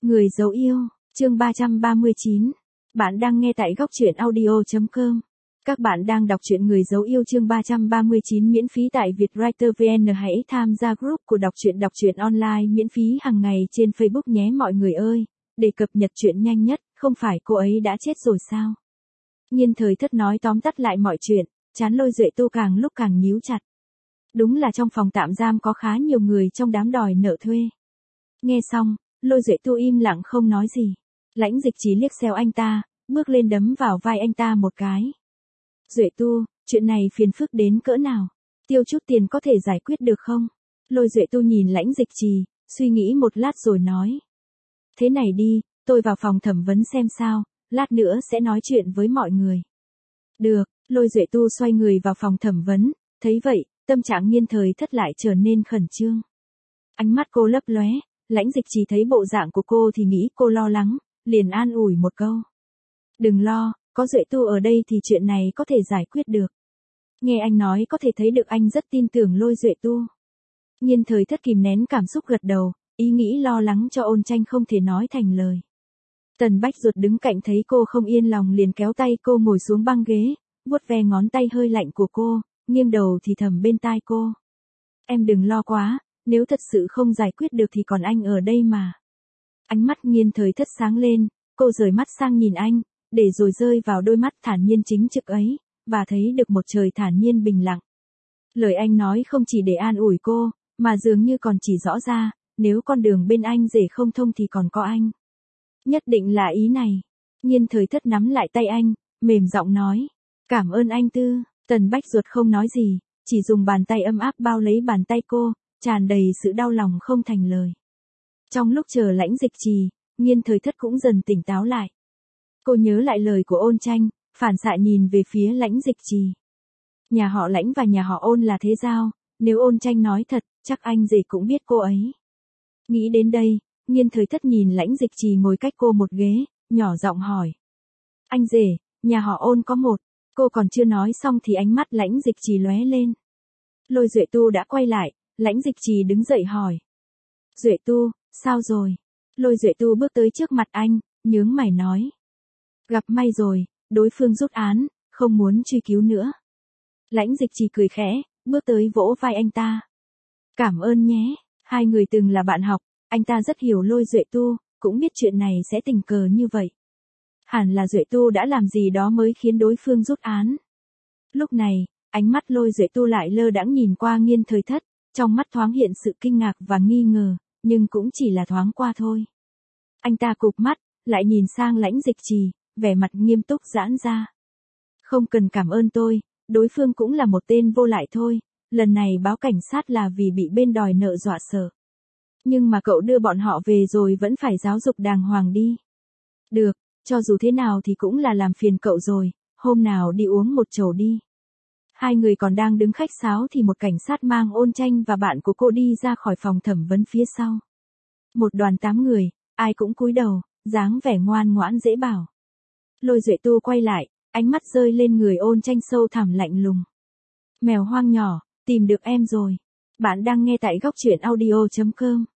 Người dấu yêu, chương 339. Bạn đang nghe tại góc truyện audio.com. Các bạn đang đọc truyện Người dấu yêu chương 339 miễn phí tại Vietwriter VN. Hãy tham gia group của đọc truyện online miễn phí hàng ngày trên Facebook nhé mọi người ơi. Để cập nhật truyện nhanh nhất, không phải cô ấy đã chết rồi sao? Nhiên Thời Thất nói tóm tắt lại mọi chuyện, trán Lôi Duệ Tu càng lúc càng nhíu chặt. Đúng là trong phòng tạm giam có khá nhiều người trong đám đòi nợ thuê. Nghe xong, Lôi Duệ Tu im lặng không nói gì. Lãnh Dịch Trì liếc xéo anh ta, bước lên đấm vào vai anh ta một cái. Duệ Tu, chuyện này phiền phức đến cỡ nào? Tiêu chút tiền có thể giải quyết được không? Lôi Duệ Tu nhìn Lãnh Dịch Trì, suy nghĩ một lát rồi nói. Thế này đi, tôi vào phòng thẩm vấn xem sao, lát nữa sẽ nói chuyện với mọi người. Được, Lôi Duệ Tu xoay người vào phòng thẩm vấn, thấy vậy, tâm trạng Nhiên Thời Thất lại trở nên khẩn trương. Ánh mắt cô lấp lóe, Lãnh Dịch Trì thấy bộ dạng của cô thì nghĩ cô lo lắng, liền an ủi một câu. Đừng lo, có Duệ Tu ở đây thì chuyện này có thể giải quyết được. Nghe anh nói có thể thấy được anh rất tin tưởng Lôi Duệ Tu. Nhiên Thời Thất kìm nén cảm xúc gật đầu, ý nghĩ lo lắng cho Ôn Tranh không thể nói thành lời. Tần Bách Duật đứng cạnh thấy cô không yên lòng liền kéo tay cô ngồi xuống băng ghế, vuốt ve ngón tay hơi lạnh của cô, nghiêng đầu thì thầm bên tai cô. Em đừng lo quá, nếu thật sự không giải quyết được thì còn anh ở đây mà. Ánh mắt Nhiên Thời Thất sáng lên, cô rời mắt sang nhìn anh, để rồi rơi vào đôi mắt thản nhiên chính trực ấy, và thấy được một trời thản nhiên bình lặng. Lời anh nói không chỉ để an ủi cô, mà dường như còn chỉ rõ ra, nếu con đường bên anh rể không thông thì còn có anh. Nhất định là ý này. Nhiên Thời Thất nắm lại tay anh, mềm giọng nói. Cảm ơn anh Tư. Tần Bách Duật không nói gì, chỉ dùng bàn tay ấm áp bao lấy bàn tay cô, tràn đầy sự đau lòng không thành lời. Trong lúc chờ Lãnh Dịch Trì, Nhiên Thời Thất cũng dần tỉnh táo lại. Cô nhớ lại lời của Ôn Tranh, phản xạ nhìn về phía Lãnh Dịch Trì. Nhà họ Lãnh và nhà họ Ôn là thế giao, nếu Ôn Tranh nói thật, chắc anh rể cũng biết cô ấy. Nghĩ đến đây, Nhiên Thời Thất nhìn Lãnh Dịch Trì ngồi cách cô một ghế, nhỏ giọng hỏi. Anh rể, nhà họ Ôn có một. Cô còn chưa nói xong thì ánh mắt Lãnh Dịch Trì lóe lên. Lôi Duệ Tu đã quay lại, Lãnh Dịch Trì đứng dậy hỏi. Duệ Tu, sao rồi? Lôi Duệ Tu bước tới trước mặt anh, nhướng mày nói. Gặp may rồi, đối phương rút án, không muốn truy cứu nữa. Lãnh Dịch Trì cười khẽ, bước tới vỗ vai anh ta. Cảm ơn nhé, hai người từng là bạn học, anh ta rất hiểu Lôi Duệ Tu, cũng biết chuyện này sẽ tình cờ như vậy. Hẳn là Duệ Tu đã làm gì đó mới khiến đối phương rút án. Lúc này, ánh mắt Lôi Duệ Tu lại lơ đãng nhìn qua Nhiên Thời Thất, trong mắt thoáng hiện sự kinh ngạc và nghi ngờ, nhưng cũng chỉ là thoáng qua thôi. Anh ta cụp mắt, lại nhìn sang Lãnh Dịch Trì, vẻ mặt nghiêm túc giãn ra. Không cần cảm ơn tôi, đối phương cũng là một tên vô lại thôi, lần này báo cảnh sát là vì bị bên đòi nợ dọa sợ. Nhưng mà cậu đưa bọn họ về rồi vẫn phải giáo dục đàng hoàng đi. Được, cho dù thế nào thì cũng là làm phiền cậu rồi, hôm nào đi uống một chầu đi. Hai người còn đang đứng khách sáo thì một cảnh sát mang Ôn Tranh và bạn của cô đi ra khỏi phòng thẩm vấn phía sau. Một đoàn 8 người, ai cũng cúi đầu, dáng vẻ ngoan ngoãn dễ bảo. Lôi Duệ Tu quay lại, ánh mắt rơi lên người Ôn Tranh sâu thẳm lạnh lùng. Mèo hoang nhỏ, tìm được em rồi. Bạn đang nghe tại góc truyện audio.com.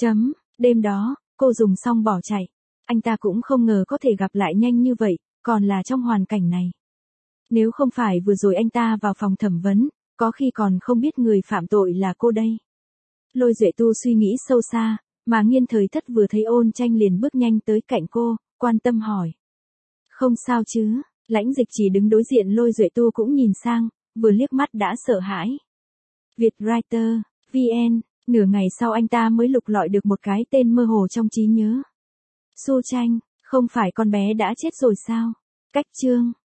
Đêm đó, cô dùng xong bỏ chạy. Anh ta cũng không ngờ có thể gặp lại nhanh như vậy, còn là trong hoàn cảnh này. Nếu không phải vừa rồi anh ta vào phòng thẩm vấn, có khi còn không biết người phạm tội là cô đây. Lôi Duệ Tu suy nghĩ sâu xa, mà Nhiên Thời Thất vừa thấy Ôn Tranh liền bước nhanh tới cạnh cô, quan tâm hỏi. Không sao chứ? Lãnh Dịch Trì đứng đối diện Lôi Duệ Tu cũng nhìn sang, vừa liếc mắt đã sợ hãi. Vietwriter VN, nửa ngày sau anh ta mới lục lọi được một cái tên mơ hồ trong trí nhớ. Su Tranh, không phải con bé đã chết rồi sao? Cách chương